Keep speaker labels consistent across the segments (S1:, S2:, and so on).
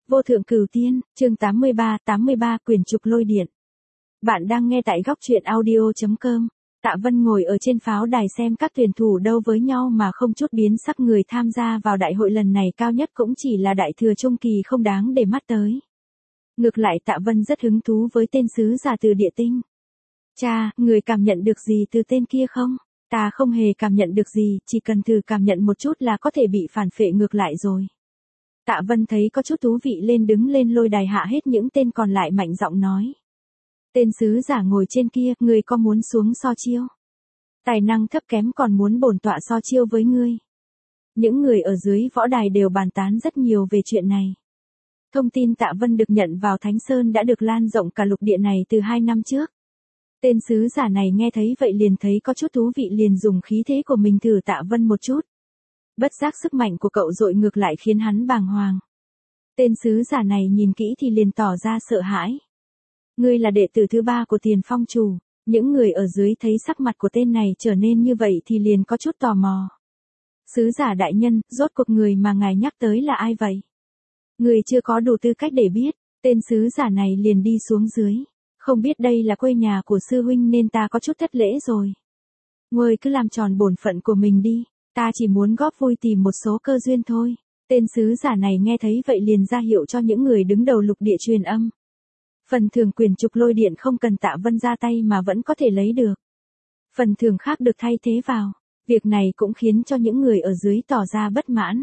S1: Vô thượng cửu tiên, chương 83 quyển trục lôi điện. Bạn đang nghe tại góc truyện audio.com. Tạ Vân ngồi ở trên pháo đài xem các tuyển thủ đấu với nhau mà không chút biến sắc. Người tham gia vào đại hội lần này cao nhất cũng chỉ là đại thừa trung kỳ, không đáng để mắt tới. Ngược lại Tạ Vân rất hứng thú với tên sứ giả từ địa tinh. Cha, người cảm nhận được gì từ tên kia không? Ta không hề cảm nhận được gì, chỉ cần thử cảm nhận một chút là có thể bị phản phệ ngược lại rồi. Tạ Vân thấy có chút thú vị lên đứng lên lôi đài hạ hết những tên còn lại mạnh giọng nói. Tên sứ giả ngồi trên kia, người có muốn xuống so chiêu? Tài năng thấp kém còn muốn bổn tọa so chiêu với ngươi. Những người ở dưới võ đài đều bàn tán rất nhiều về chuyện này. Thông tin Tạ Vân được nhận vào Thánh Sơn đã được lan rộng cả lục địa này từ 2 năm trước. Tên sứ giả này nghe thấy vậy liền thấy có chút thú vị, liền dùng khí thế của mình thử Tạ Vân một chút. Bất giác sức mạnh của cậu dội ngược lại khiến hắn bàng hoàng. Tên sứ giả này nhìn kỹ thì liền tỏ ra sợ hãi. Ngươi là đệ tử thứ 3 của Tiền Phong chủ. Những người ở dưới thấy sắc mặt của tên này trở nên như vậy thì liền có chút tò mò. Sứ giả đại nhân, rốt cuộc người mà ngài nhắc tới là ai vậy? Người chưa có đủ tư cách để biết. Tên sứ giả này liền đi xuống dưới. Không biết đây là quê nhà của sư huynh nên ta có chút thất lễ rồi. Ngươi cứ làm tròn bổn phận của mình đi. Ta chỉ muốn góp vui tìm một số cơ duyên thôi. Tên sứ giả này nghe thấy vậy liền ra hiệu cho những người đứng đầu lục địa truyền âm. Phần thưởng quyển trục lôi điện không cần Tạ Vân ra tay mà vẫn có thể lấy được. Phần thưởng khác được thay thế vào. Việc này cũng khiến cho những người ở dưới tỏ ra bất mãn.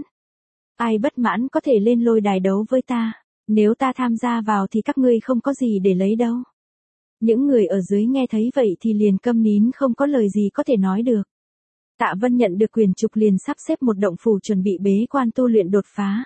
S1: Ai bất mãn có thể lên lôi đài đấu với ta. Nếu ta tham gia vào thì các ngươi không có gì để lấy đâu. Những người ở dưới nghe thấy vậy thì liền câm nín, không có lời gì có thể nói được. Tạ Vân nhận được quyển trục liền sắp xếp một động phủ chuẩn bị bế quan tu luyện đột phá.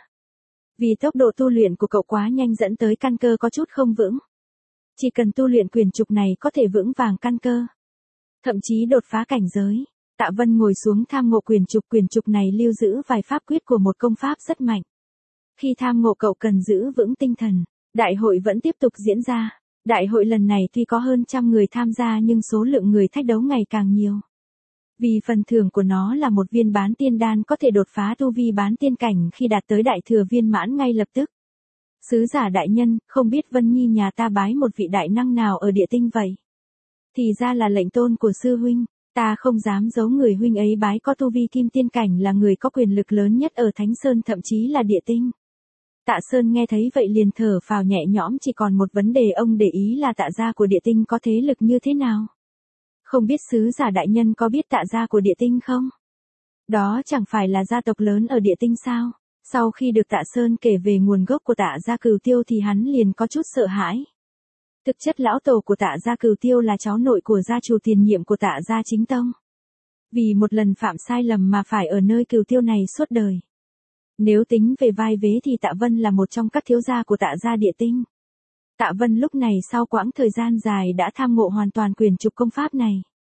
S1: Vì tốc độ tu luyện của cậu quá nhanh dẫn tới căn cơ có chút không vững. Chỉ cần tu luyện quyển trục này có thể vững vàng căn cơ. Thậm chí đột phá cảnh giới. Tạ Vân ngồi xuống tham ngộ quyển trục này lưu giữ vài pháp quyết của một công pháp rất mạnh. Khi tham ngộ cậu cần giữ vững tinh thần. Đại hội vẫn tiếp tục diễn ra. Đại hội lần này tuy có hơn 100 người tham gia nhưng số lượng người thách đấu ngày càng nhiều. Vì phần thưởng của nó là một viên bán tiên đan có thể đột phá tu vi bán tiên cảnh khi đạt tới đại thừa viên mãn ngay lập tức. Sứ giả đại nhân, không biết Vân Nhi nhà ta bái một vị đại năng nào ở địa tinh vậy? Thì ra là lệnh tôn của sư huynh, ta không dám giấu người huynh ấy bái có tu vi kim tiên cảnh, là người có quyền lực lớn nhất ở Thánh Sơn, thậm chí là địa tinh. Tạ Sơn nghe thấy vậy liền thở phào nhẹ nhõm, chỉ còn một vấn đề ông để ý là Tạ gia của địa tinh có thế lực như thế nào. Không biết sứ giả đại nhân có biết Tạ gia của địa tinh không? Đó chẳng phải là gia tộc lớn ở địa tinh sao? Sau khi được Tạ Sơn kể về nguồn gốc của Tạ gia Cửu Tiêu thì hắn liền có chút sợ hãi. Thực chất lão tổ của Tạ gia Cửu Tiêu là cháu nội của gia chủ tiền nhiệm của Tạ gia chính tông. Vì một lần phạm sai lầm mà phải ở nơi Cửu Tiêu này suốt đời. Nếu tính về vai vế thì Tạ Vân là một trong các thiếu gia của Tạ gia địa tinh. Tạ Vân lúc này sau quãng thời gian dài đã tham ngộ hoàn toàn quyển trục công pháp này.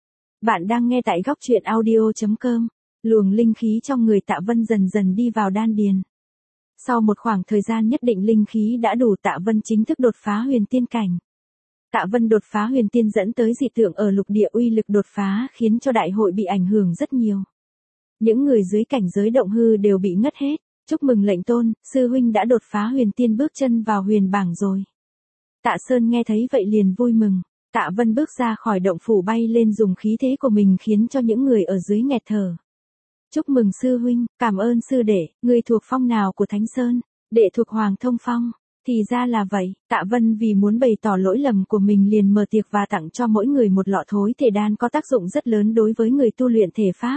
S1: Bạn đang nghe tại góc truyện audio.com. Luồng linh khí trong người Tạ Vân dần dần đi vào đan điền. Sau một khoảng thời gian nhất định linh khí đã đủ, Tạ Vân chính thức đột phá huyền tiên cảnh. Tạ Vân đột phá huyền tiên dẫn tới dị tượng ở lục địa, uy lực đột phá khiến cho đại hội bị ảnh hưởng rất nhiều. Những người dưới cảnh giới động hư đều bị ngất hết. Chúc mừng lệnh tôn, sư huynh đã đột phá huyền tiên, bước chân vào huyền bảng rồi. Tạ Sơn nghe thấy vậy liền vui mừng. Tạ Vân bước ra khỏi động phủ bay lên, dùng khí thế của mình khiến cho những người ở dưới nghẹt thở. Chúc mừng sư huynh, cảm ơn sư đệ, người thuộc phong nào của Thánh Sơn? Đệ thuộc Hoàng Thông Phong. Thì ra là vậy, Tạ Vân vì muốn bày tỏ lỗi lầm của mình liền mở tiệc và tặng cho mỗi người một lọ thối thể đan có tác dụng rất lớn đối với người tu luyện thể pháp.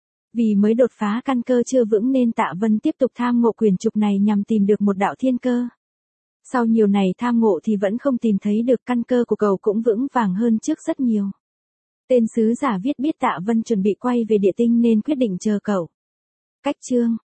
S1: Vì mới đột phá căn cơ chưa vững nên Tạ Vân tiếp tục tham ngộ quyển trục này nhằm tìm được một đạo thiên cơ. Sau nhiều ngày tham ngộ thì vẫn không tìm thấy được, căn cơ của cậu cũng vững vàng hơn trước rất nhiều. Tên sứ giả biết Tạ Vân chuẩn bị quay về địa tinh nên quyết định chờ cậu. Cách chương